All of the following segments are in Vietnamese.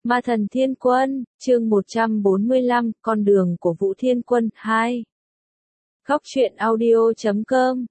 Ma Thần Thiên Quân, chương 145, Con đường của Vũ Thiên Quân 2. Góc truyện audio.com.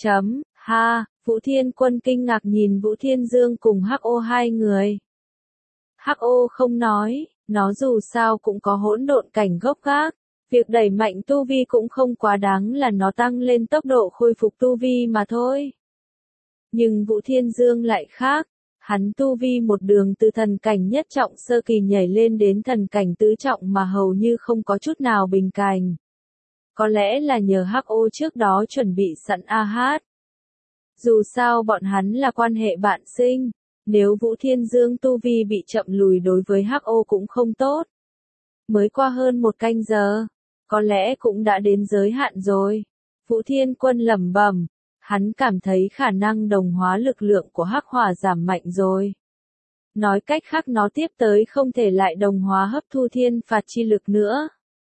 Vũ Thiên Quân kinh ngạc nhìn Vũ Thiên Dương cùng Hắc-O hai người. Hắc-O không nói, nó dù sao cũng có hỗn độn cảnh gốc gác. Việc đẩy mạnh tu vi cũng không quá đáng là nó tăng lên tốc độ khôi phục tu vi mà thôi. Nhưng Vũ Thiên Dương lại khác. Hắn tu vi một đường từ thần cảnh nhất trọng sơ kỳ nhảy lên đến thần cảnh tứ trọng mà hầu như không có chút nào bình cảnh. Có lẽ là nhờ Hắc-O trước đó chuẩn bị sẵn AH. Dù sao bọn hắn là quan hệ bạn sinh, nếu Vũ Thiên Dương tu vi bị chậm lùi đối với Hắc-O cũng không tốt. Mới qua hơn một canh giờ, có lẽ cũng đã đến giới hạn rồi. Vũ Thiên Quân lẩm bẩm. Hắn cảm thấy khả năng đồng hóa lực lượng của Hắc Hỏa giảm mạnh rồi. Nói cách khác nó tiếp tới không thể lại đồng hóa hấp thu thiên phạt chi lực nữa.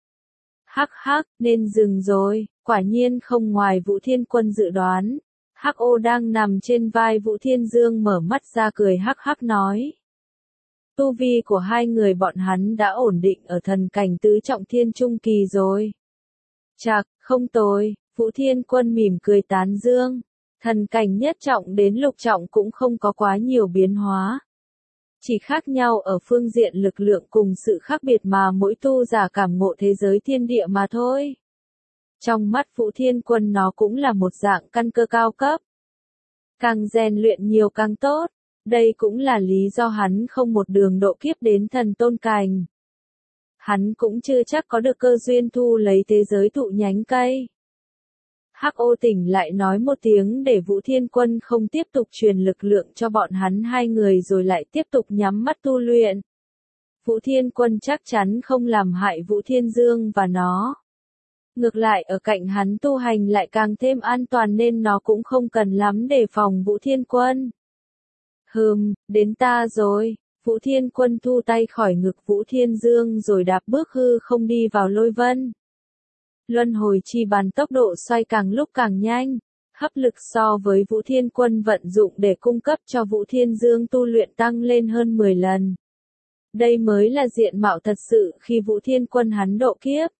Hắc, nên dừng rồi, quả nhiên không ngoài Vũ Thiên Quân dự đoán. Hắc-O đang nằm trên vai Vũ Thiên Dương mở mắt ra cười hắc nói. Tu vi của hai người bọn hắn đã ổn định ở thần cảnh tứ trọng thiên trung kỳ rồi. Chạc, không tồi. Vũ Thiên Quân mỉm cười tán dương, thần cảnh nhất trọng đến lục trọng cũng không có quá nhiều biến hóa. Chỉ khác nhau ở phương diện lực lượng cùng sự khác biệt mà mỗi tu giả cảm ngộ thế giới thiên địa mà thôi. Trong mắt Vũ Thiên Quân nó cũng là một dạng căn cơ cao cấp. Càng rèn luyện nhiều càng tốt, đây cũng là lý do hắn không một đường độ kiếp đến thần tôn cảnh. Hắn cũng chưa chắc có được cơ duyên thu lấy thế giới thụ nhánh cây. Hắc-O tỉnh lại nói một tiếng để Vũ Thiên Quân không tiếp tục truyền lực lượng cho bọn hắn hai người rồi lại tiếp tục nhắm mắt tu luyện. Vũ Thiên Quân chắc chắn không làm hại Vũ Thiên Dương và nó. Ngược lại ở cạnh hắn tu hành lại càng thêm an toàn nên nó cũng không cần lắm đề phòng Vũ Thiên Quân. Đến ta rồi. Vũ Thiên Quân thu tay khỏi ngực Vũ Thiên Dương rồi đạp bước hư không đi vào lôi vân. Luân hồi chi bàn tốc độ xoay càng lúc càng nhanh, hấp lực so với Vũ Thiên Quân vận dụng để cung cấp cho Vũ Thiên Dương tu luyện tăng lên hơn 10 lần. Đây mới là diện mạo thật sự khi Vũ Thiên Quân hắn độ kiếp.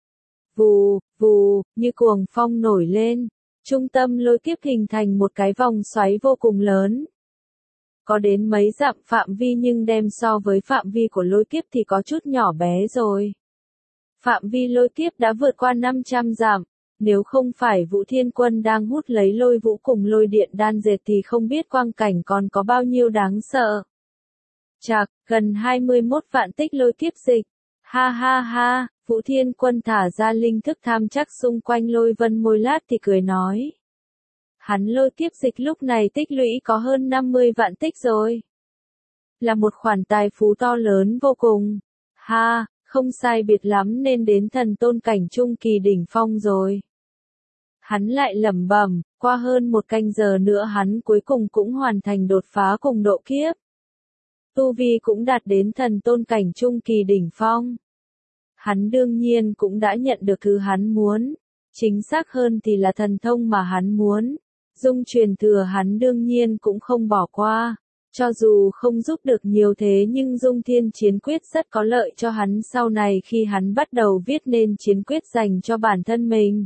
Vù, như cuồng phong nổi lên, trung tâm lôi kiếp hình thành một cái vòng xoáy vô cùng lớn. Có đến mấy dặm phạm vi nhưng đem so với phạm vi của lôi kiếp thì có chút nhỏ bé rồi. Phạm vi lôi kiếp đã vượt qua 500 dặm, nếu không phải Vũ Thiên Quân đang hút lấy lôi vũ cùng lôi điện đan dệt thì không biết quang cảnh còn có bao nhiêu đáng sợ. Chạc, gần 21 vạn tích lôi kiếp dịch. Ha, Vũ Thiên Quân thả ra linh thức tham chắc xung quanh lôi vân môi lát thì cười nói. Hắn lôi kiếp dịch lúc này tích lũy có hơn 50 vạn tích rồi. Là một khoản tài phú to lớn vô cùng. Không sai biệt lắm nên đến thần tôn cảnh trung kỳ đỉnh phong rồi. Hắn lại lẩm bẩm, qua hơn một canh giờ nữa hắn cuối cùng cũng hoàn thành đột phá cùng độ kiếp. Tu vi cũng đạt đến thần tôn cảnh trung kỳ đỉnh phong. Hắn đương nhiên cũng đã nhận được thứ hắn muốn. Chính xác hơn thì là thần thông mà hắn muốn. Dung truyền thừa hắn đương nhiên cũng không bỏ qua. Cho dù không giúp được nhiều thế nhưng Dung Thiên Chiến Quyết rất có lợi cho hắn sau này khi hắn bắt đầu viết nên chiến quyết dành cho bản thân mình.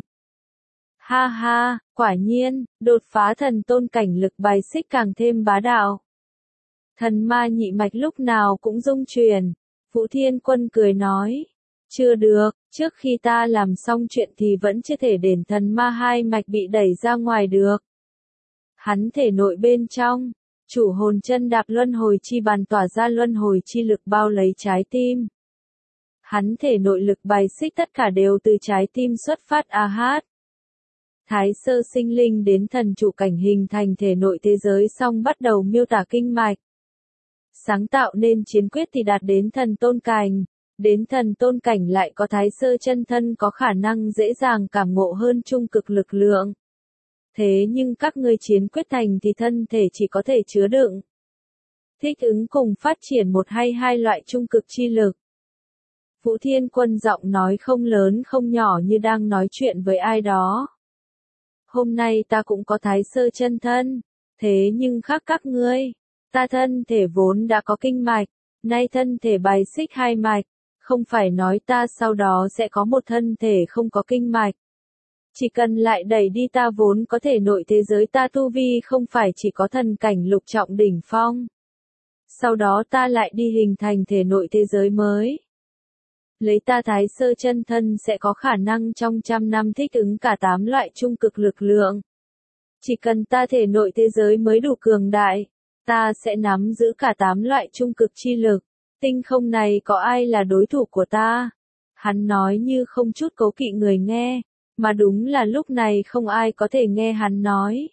Quả nhiên, đột phá thần tôn cảnh lực bài xích càng thêm bá đạo. Thần ma nhị mạch lúc nào cũng dung truyền. Vũ Thiên Quân cười nói. Chưa được, trước khi ta làm xong chuyện thì vẫn chưa thể để thần ma hai mạch bị đẩy ra ngoài được. Hắn thể nội bên trong. Chủ hồn chân đạp luân hồi chi bàn tỏa ra luân hồi chi lực bao lấy trái tim. Hắn thể nội lực bài xích tất cả đều từ trái tim xuất phát AH. Thái sơ sinh linh đến thần chủ cảnh hình thành thể nội thế giới xong bắt đầu miêu tả kinh mạch. Sáng tạo nên chiến quyết thì đạt đến thần tôn cảnh. Đến thần tôn cảnh lại có thái sơ chân thân có khả năng dễ dàng cảm ngộ hơn trung cực lực lượng. Thế nhưng các ngươi chiến quyết thành thì thân thể chỉ có thể chứa đựng. Thích ứng cùng phát triển một hay hai loại trung cực chi lực. Vũ Thiên Quân giọng nói không lớn không nhỏ như đang nói chuyện với ai đó. Hôm nay ta cũng có thái sơ chân thân, thế nhưng khác các ngươi. Ta thân thể vốn đã có kinh mạch, Nay thân thể bài xích hai mạch, không phải nói ta sau đó sẽ có một thân thể không có kinh mạch. Chỉ cần lại đẩy đi ta vốn có thể nội thế giới ta tu vi không phải chỉ có thần cảnh lục trọng đỉnh phong. Sau đó ta lại đi hình thành thể nội thế giới mới. Lấy ta thái sơ chân thân sẽ có khả năng trong 100 năm thích ứng cả 8 loại trung cực lực lượng. Chỉ cần ta thể nội thế giới mới đủ cường đại, ta sẽ nắm giữ cả 8 loại trung cực chi lực. Tinh không này có ai là đối thủ của ta? Hắn nói như không chút cố kỵ người nghe, mà đúng là lúc này không ai có thể nghe hắn nói.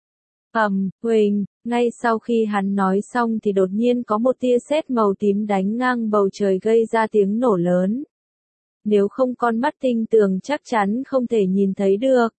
Huỳnh, ngay sau khi hắn nói xong thì đột nhiên có một tia sét màu tím đánh ngang bầu trời gây ra tiếng nổ lớn. Nếu không con mắt tinh tường chắc chắn không thể nhìn thấy được.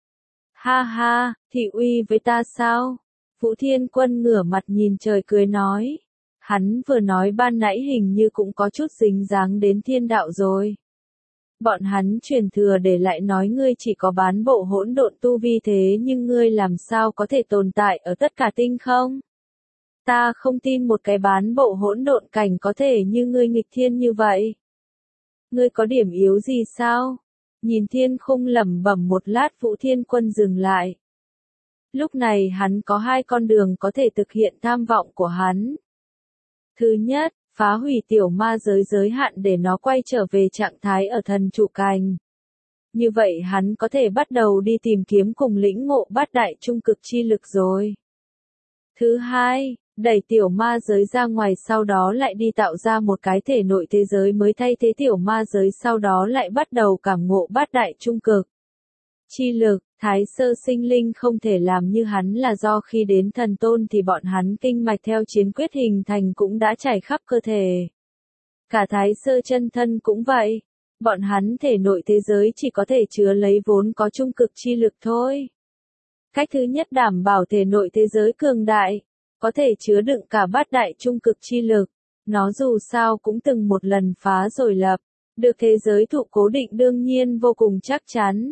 Ha ha, thị uy với ta sao? Vũ Thiên Quân ngửa mặt nhìn trời cười nói. Hắn vừa nói ban nãy hình như cũng có chút dính dáng đến thiên đạo rồi. Bọn hắn truyền thừa để lại nói ngươi chỉ có bán bộ hỗn độn tu vi thế nhưng ngươi làm sao có thể tồn tại ở tất cả tinh không? Ta không tin một cái bán bộ hỗn độn cảnh có thể như ngươi nghịch thiên như vậy. Ngươi có điểm yếu gì sao? Nhìn thiên khung lẩm bẩm một lát Vũ Thiên Quân dừng lại. Lúc này hắn có hai con đường có thể thực hiện tham vọng của hắn. Thứ nhất, phá hủy tiểu ma giới giới hạn để nó quay trở về trạng thái ở thần trụ cành. Như vậy hắn có thể bắt đầu đi tìm kiếm cùng lĩnh ngộ bát đại trung cực chi lực rồi. Thứ hai, đẩy tiểu ma giới ra ngoài sau đó lại đi tạo ra một cái thể nội thế giới mới thay thế tiểu ma giới sau đó lại bắt đầu cảm ngộ bát đại trung cực. Chi lực, thái sơ sinh linh không thể làm như hắn là do khi đến thần tôn thì bọn hắn kinh mạch theo chiến quyết hình thành cũng đã trải khắp cơ thể. Cả thái sơ chân thân cũng vậy, bọn hắn thể nội thế giới chỉ có thể chứa lấy vốn có trung cực chi lực thôi. Cách thứ nhất đảm bảo thể nội thế giới cường đại, có thể chứa đựng cả bát đại trung cực chi lực, nó dù sao cũng từng một lần phá rồi lập, được thế giới thụ cố định đương nhiên vô cùng chắc chắn.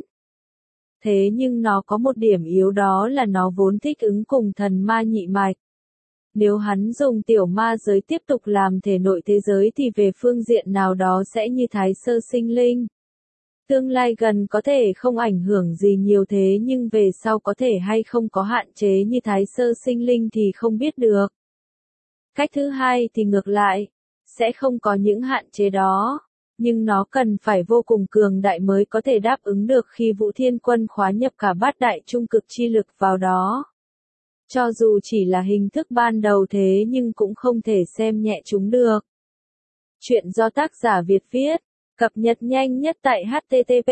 Thế nhưng nó có một điểm yếu đó là nó vốn thích ứng cùng thần ma nhị mạch. Nếu hắn dùng tiểu ma giới tiếp tục làm thể nội thế giới thì về phương diện nào đó sẽ như thái sơ sinh linh. Tương lai gần có thể không ảnh hưởng gì nhiều thế nhưng về sau có thể hay không có hạn chế như thái sơ sinh linh thì không biết được. Cách thứ hai thì ngược lại, sẽ không có những hạn chế đó. Nhưng nó cần phải vô cùng cường đại mới có thể đáp ứng được khi Vũ Thiên Quân khóa nhập cả bát đại trung cực chi lực vào đó. Cho dù chỉ là hình thức ban đầu thế nhưng cũng không thể xem nhẹ chúng được. Chuyện do tác giả Việt viết, cập nhật nhanh nhất tại http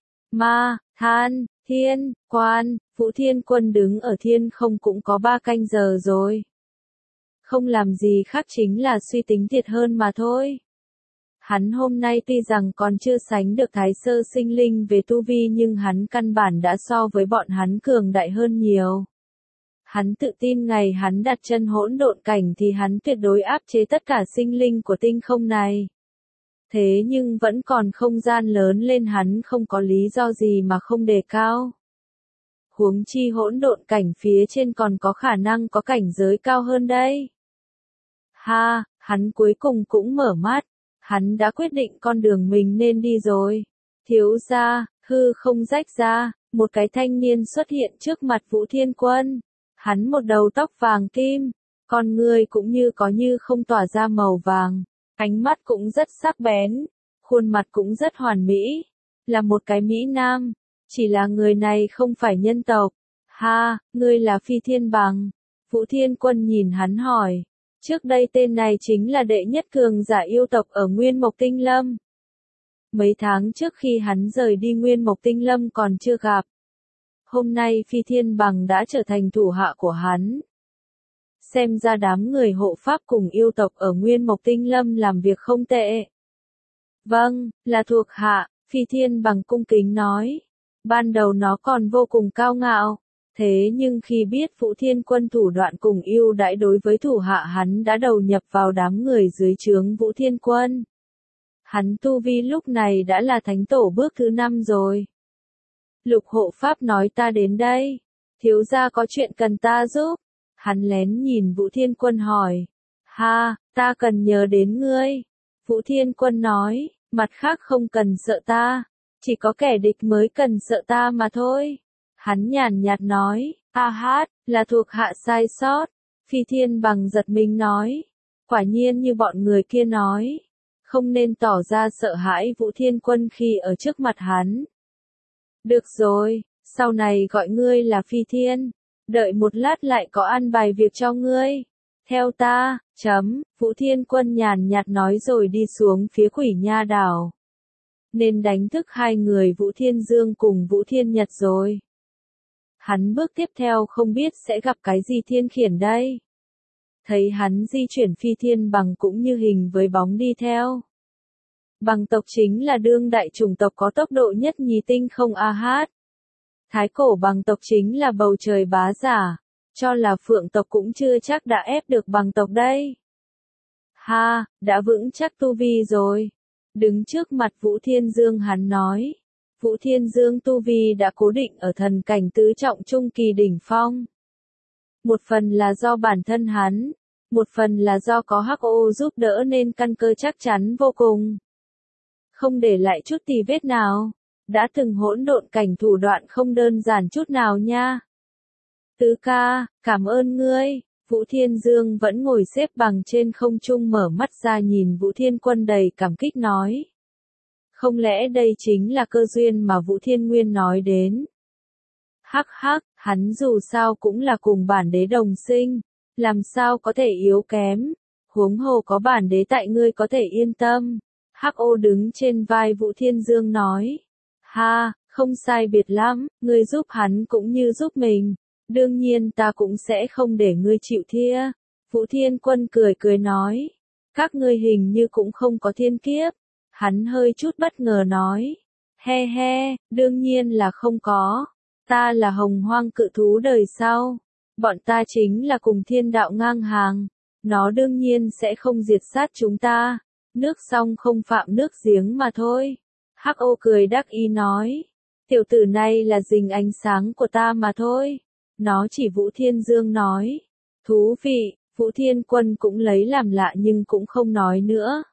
Thiên Quan, Vũ Thiên Quân đứng ở thiên không cũng có 3 canh giờ rồi. Không làm gì khác chính là suy tính thiệt hơn mà thôi. Hắn hôm nay tuy rằng còn chưa sánh được thái sơ sinh linh về tu vi nhưng hắn căn bản đã so với bọn hắn cường đại hơn nhiều. Hắn tự tin ngày hắn đặt chân hỗn độn cảnh thì hắn tuyệt đối áp chế tất cả sinh linh của tinh không này. Thế nhưng vẫn còn không gian lớn lên hắn không có lý do gì mà không đề cao. Huống chi hỗn độn cảnh phía trên còn có khả năng có cảnh giới cao hơn đây. Hắn cuối cùng cũng mở mắt. Hắn đã quyết định con đường mình nên đi rồi. Thiếu gia, hư không rách ra, một cái thanh niên xuất hiện trước mặt Vũ Thiên Quân. Hắn một đầu tóc vàng kim, con người cũng như có như không tỏa ra màu vàng, ánh mắt cũng rất sắc bén, khuôn mặt cũng rất hoàn mỹ, là một cái mỹ nam, chỉ là người này không phải nhân tộc. Ngươi là Phi Thiên Bằng. Vũ Thiên Quân nhìn hắn hỏi. Trước đây tên này chính là đệ nhất cường giả yêu tộc ở Nguyên Mộc Tinh Lâm. Mấy tháng trước khi hắn rời đi Nguyên Mộc Tinh Lâm còn chưa gặp. Hôm nay Phi Thiên Bằng đã trở thành thủ hạ của hắn. Xem ra đám người hộ pháp cùng yêu tộc ở Nguyên Mộc Tinh Lâm làm việc không tệ. Vâng, là thuộc hạ, Phi Thiên Bằng cung kính nói. Ban đầu nó còn vô cùng cao ngạo. Thế nhưng khi biết Vũ Thiên Quân thủ đoạn cùng ưu đãi đối với thủ hạ hắn đã đầu nhập vào đám người dưới trướng Vũ Thiên Quân. Hắn tu vi lúc này đã là thánh tổ bước thứ 5 rồi. Lục hộ pháp nói ta đến đây. Thiếu gia có chuyện cần ta giúp. Hắn lén nhìn Vũ Thiên Quân hỏi. Ha, ta cần nhớ đến ngươi. Vũ Thiên Quân nói, mặt khác không cần sợ ta, chỉ có kẻ địch mới cần sợ ta mà thôi. Hắn nhàn nhạt nói, a hát, là thuộc hạ sai sót. Phi Thiên Bằng giật mình nói, quả nhiên như bọn người kia nói, không nên tỏ ra sợ hãi Vũ Thiên Quân khi ở trước mặt hắn. Được rồi, sau này gọi ngươi là Phi Thiên, đợi một lát lại có an bài việc cho ngươi. Theo ta, Vũ Thiên Quân nhàn nhạt nói rồi đi xuống phía Quỷ Nha đảo. Nên đánh thức hai người Vũ Thiên Dương cùng Vũ Thiên Nhật rồi. Hắn bước tiếp theo không biết sẽ gặp cái gì thiên khiển đây. Thấy hắn di chuyển Phi Thiên Bằng cũng như hình với bóng đi theo. Bằng tộc chính là đương đại chủng tộc có tốc độ nhất nhì tinh không a hát. Thái cổ bằng tộc chính là bầu trời bá giả, cho là phượng tộc cũng chưa chắc đã ép được bằng tộc đây. Ha, đã vững chắc tu vi rồi. Đứng trước mặt Vũ Thiên Dương hắn nói. Vũ Thiên Dương tu vi đã cố định ở thần cảnh tứ trọng trung kỳ đỉnh phong. Một phần là do bản thân hắn, một phần là do có Hắc Ô giúp đỡ nên căn cơ chắc chắn vô cùng. Không để lại chút tì vết nào, đã từng hỗn độn cảnh thủ đoạn không đơn giản chút nào nha. Tứ ca, cảm ơn ngươi. Vũ Thiên Dương vẫn ngồi xếp bằng trên không trung mở mắt ra nhìn Vũ Thiên Quân đầy cảm kích nói. Không lẽ đây chính là cơ duyên mà Vũ Thiên Nguyên nói đến? Hắc hắc, hắn dù sao cũng là cùng bản đế đồng sinh, làm sao có thể yếu kém, huống hồ có bản đế tại ngươi có thể yên tâm. Hắc Ô đứng trên vai Vũ Thiên Dương nói. Ha, không sai biệt lắm, ngươi giúp hắn cũng như giúp mình. Đương nhiên ta cũng sẽ không để ngươi chịu thua. Vũ Thiên Quân cười cười nói. Các ngươi hình như cũng không có thiên kiếp. Hắn hơi chút bất ngờ nói. He he, đương nhiên là không có. Ta là hồng hoang cự thú đời sau. Bọn ta chính là cùng thiên đạo ngang hàng. Nó đương nhiên sẽ không diệt sát chúng ta. Nước sông không phạm nước giếng mà thôi. Hắc Ô cười đắc ý nói. Tiểu tử này là dình ánh sáng của ta mà thôi. Nó chỉ Vũ Thiên Dương nói. Thú vị, Vũ Thiên Quân cũng lấy làm lạ nhưng cũng không nói nữa.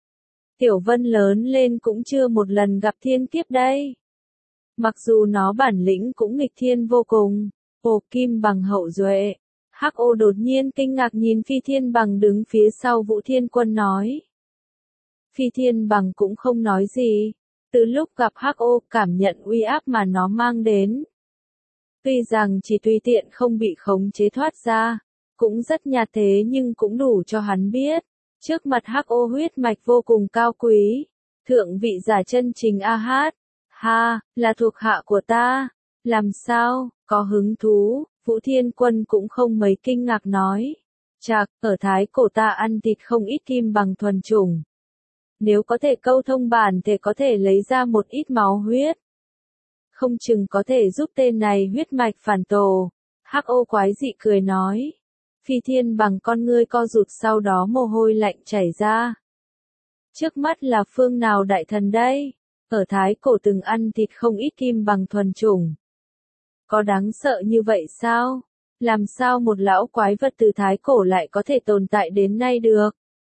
Tiểu Vân lớn lên cũng chưa một lần gặp thiên kiếp đây. Mặc dù nó bản lĩnh cũng nghịch thiên vô cùng. Ồ Kim Bằng hậu duệ. Hắc Ô đột nhiên kinh ngạc nhìn Phi Thiên Bằng đứng phía sau Vũ Thiên Quân nói. Phi Thiên Bằng cũng không nói gì. Từ lúc gặp Hắc Ô cảm nhận uy áp mà nó mang đến. Tuy rằng chỉ tùy tiện không bị khống chế thoát ra, cũng rất nhạt thế nhưng cũng đủ cho hắn biết. Trước mặt Hắc Ô huyết mạch vô cùng cao quý. Thượng vị giả chân trình a hát. Ha, là thuộc hạ của ta. Làm sao, có hứng thú, Vũ Thiên Quân cũng không mấy kinh ngạc nói. Chạc, ở Thái cổ ta ăn thịt không ít kim bằng thuần chủng. Nếu có thể câu thông bản thể có thể lấy ra một ít máu huyết. Không chừng có thể giúp tên này huyết mạch phản tổ. Hắc Ô quái dị cười nói. Phi Thiên Bằng con ngươi co rụt sau đó mồ hôi lạnh chảy ra. Trước mắt là phương nào đại thần đây? Ở Thái cổ từng ăn thịt không ít kim bằng thuần chủng. Có đáng sợ như vậy sao? Làm sao một lão quái vật từ Thái cổ lại có thể tồn tại đến nay được?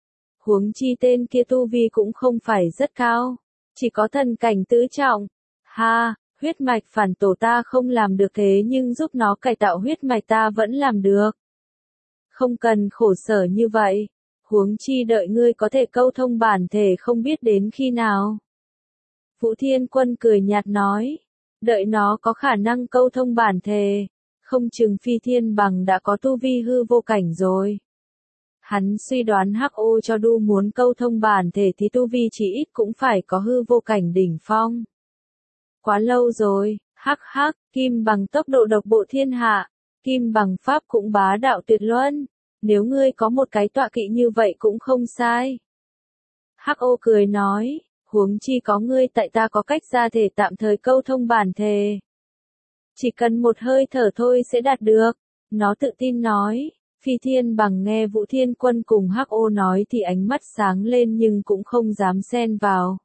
Huống chi tên kia tu vi cũng không phải rất cao. Chỉ có thần cảnh tứ trọng. Ha, huyết mạch phản tổ ta không làm được thế nhưng giúp nó cải tạo huyết mạch ta vẫn làm được. Không cần khổ sở như vậy. Huống chi đợi ngươi có thể câu thông bản thể không biết đến khi nào. Vũ Thiên Quân cười nhạt nói. Đợi nó có khả năng câu thông bản thể. Không chừng Phi Thiên Bằng đã có tu vi hư vô cảnh rồi. Hắn suy đoán Hắc Ô cho đu muốn câu thông bản thể thì tu vi chỉ ít cũng phải có hư vô cảnh đỉnh phong. Quá lâu rồi, hắc hắc, Kim Bằng tốc độ độc bộ thiên hạ. Kim Bằng pháp cũng bá đạo tuyệt luân. Nếu ngươi có một cái tọa kỵ như vậy cũng không sai. Hắc Ô cười nói, huống chi có ngươi tại ta có cách ra thể tạm thời câu thông bản thể. Chỉ cần một hơi thở thôi sẽ đạt được. Nó tự tin nói. Phi Thiên Bằng nghe Vũ Thiên Quân cùng Hắc Ô nói thì ánh mắt sáng lên nhưng cũng không dám xen vào.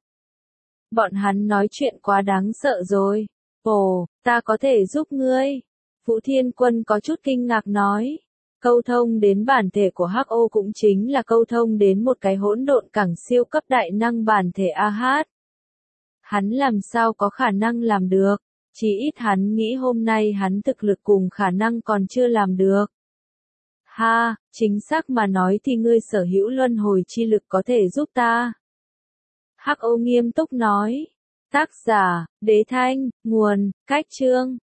Bọn hắn nói chuyện quá đáng sợ rồi. Ồ, ta có thể giúp ngươi. Vũ Thiên Quân có chút kinh ngạc nói. Câu thông đến bản thể của Hắc-O cũng chính là câu thông đến một cái hỗn độn cẳng siêu cấp đại năng bản thể A-Hát. Hắn làm sao có khả năng làm được, chỉ ít hắn nghĩ hôm nay hắn thực lực cùng khả năng còn chưa làm được. Ha, chính xác mà nói thì ngươi sở hữu luân hồi chi lực có thể giúp ta. Hắc-O nghiêm túc nói. Tác giả, Đế Thanh, nguồn, Cách Chương.